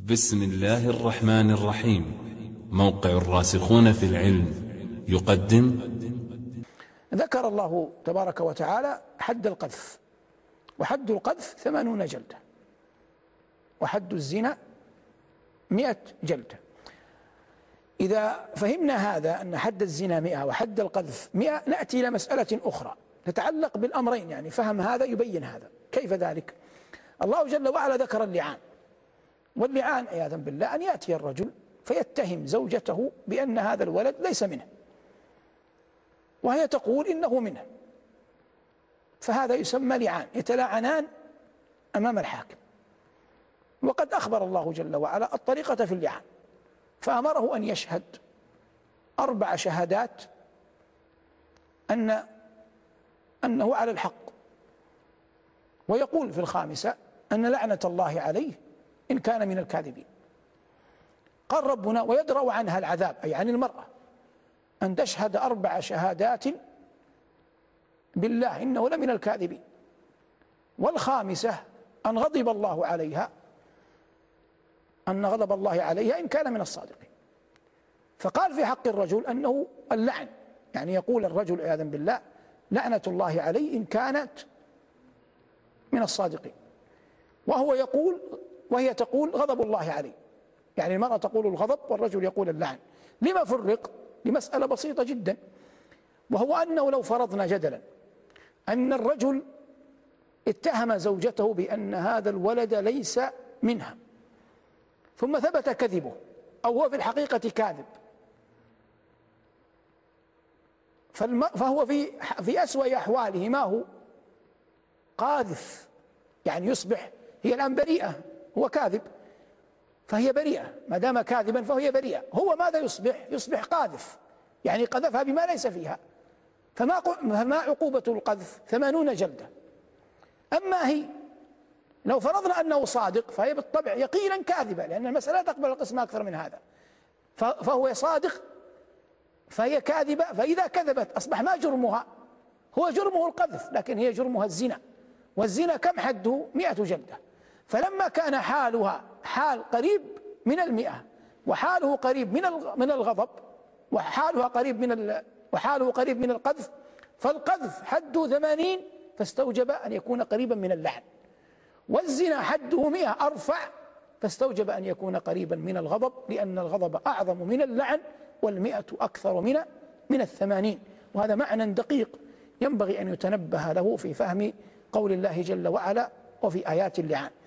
بسم الله الرحمن الرحيم. موقع الراسخون في العلم يقدم. ذكر الله تبارك وتعالى حد القذف، وحد القذف 80 جلدة، وحد الزنا 100 جلدة. إذا فهمنا هذا أن حد الزنا 100 وحد القذف 100، نأتي إلى مسألة أخرى تتعلق بالأمرين، يعني فهم هذا يبين هذا. كيف ذلك؟ الله جل وعلا ذكر اللعان، واللعان عياذا بالله أن يأتي الرجل فيتهم زوجته بأن هذا الولد ليس منه، وهي تقول إنه منه، فهذا يسمى لعان، يتلاعنان أمام الحاكم. وقد أخبر الله جل وعلا الطريقة في اللعان، فأمره أن يشهد 4 شهادات أنه على الحق، ويقول في الخامسة أن لعنة الله عليه إن كان من الكاذبين. قال ربنا: ويدرأ عنها العذاب، أي عن المرأة، أن تشهد 4 شهادات بالله إنه لمن الكاذبين. والخامسة أن غضب الله عليها، أن غضب الله عليها إن كان من الصادقين. فقال في حق الرجل أنه اللعن، يعني يقول الرجل عياذا بالله لعنة الله عليه إن كانت من الصادقين، وهي تقول غضب الله عليه، يعني المرأة تقول الغضب والرجل يقول اللعن. لما فرق؟ لمسألة بسيطة جدا، وهو أنه لو فرضنا جدلا أن الرجل اتهم زوجته بأن هذا الولد ليس منها، ثم ثبت كذبه أو هو في الحقيقة كاذب، فهو في أسوأ أحواله، ما هو قاذف، يعني يصبح هي الآن بريئة، هو كاذب فهي بريئة، ما دام كاذبا فهي بريئة. هو ماذا يصبح قاذف، يعني قذفها بما ليس فيها. فما عقوبة القذف؟ 80 جلدة. أما هي لو فرضنا أنه صادق فهي بالطبع يقينا كاذبة، لأن المسألة تقبل القسم أكثر من هذا. فهو صادق فهي كاذبة، فإذا كذبت أصبح ما جرمها؟ هو جرمه القذف، لكن هي جرمها الزنا، والزنا كم حده؟ 100 جلدة. فلما كان حالها حال قريب من 100، وحاله قريب من الغضب، وحاله قريب من القذف، فالقذف حده 80، فاستوجب أن يكون قريبا من اللعن. والزنا حده 100 أرفع، فاستوجب أن يكون قريبا من الغضب، لأن الغضب أعظم من اللعن، وال100 أكثر من 80. وهذا معنى دقيق ينبغي أن يتنبه له في فهم قول الله جل وعلا وفي آيات اللعان.